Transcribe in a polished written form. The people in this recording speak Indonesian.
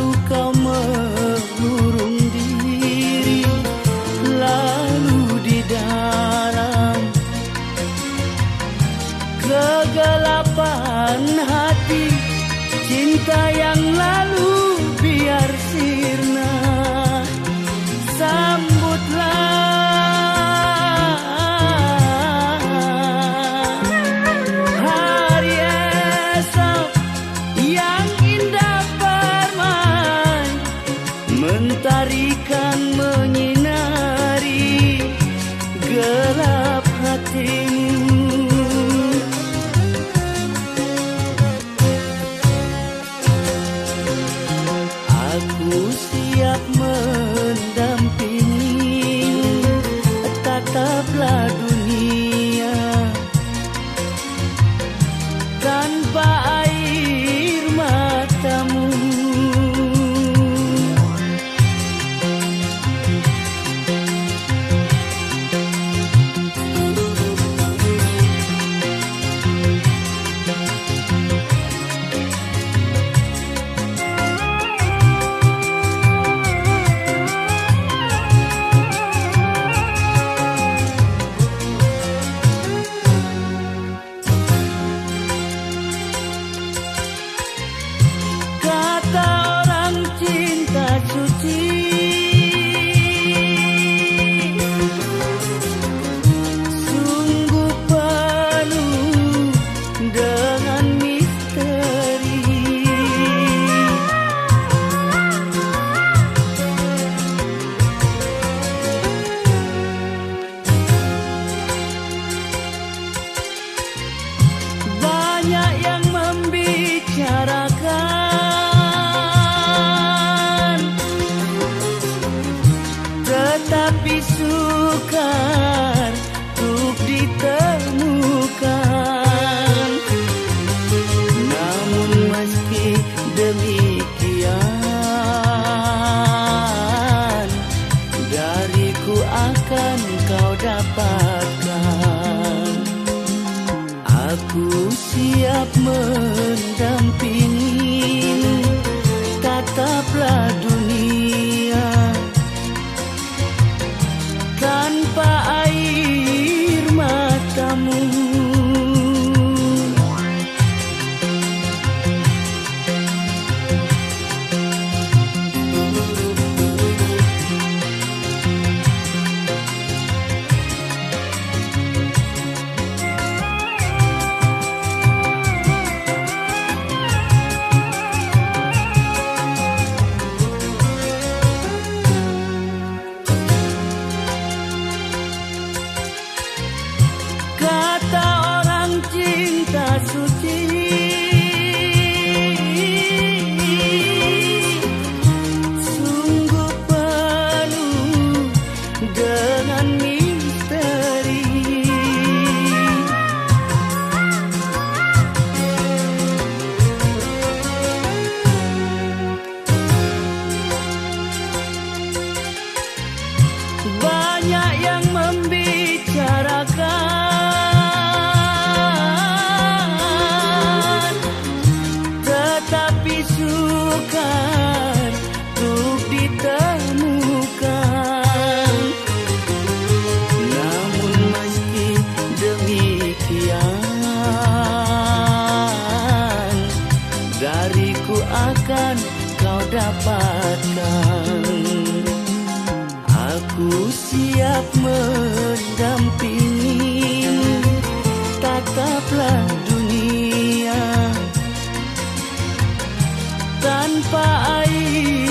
lalu kau mengurung diri, lalu di dalam kegelapan hati, cinta yang lalu biar sirna. Sambutlah hari esok yang indah permai, mentarikan menyinari gelap hatimu. Aku siap mendampingi, tataplah dunia tanpa air matamu. Sungguh penuh dengan misteri, banyak yang membicarakan, tetapi sukar untuk ditemukan. Namun meski demikian, dariku akan kau dapatkan. Aku siap mendampingi, tataplah dunia tanpa air matamu. Kata orang cinta suci, sungguh penuh dengan misteri. Banyak yang membicarakan, tetapi sukar untuk ditemukan. Namun meski demikian, dariku akan kau dapatkan. Aku siap mendampingi, tataplah dunia tanpa air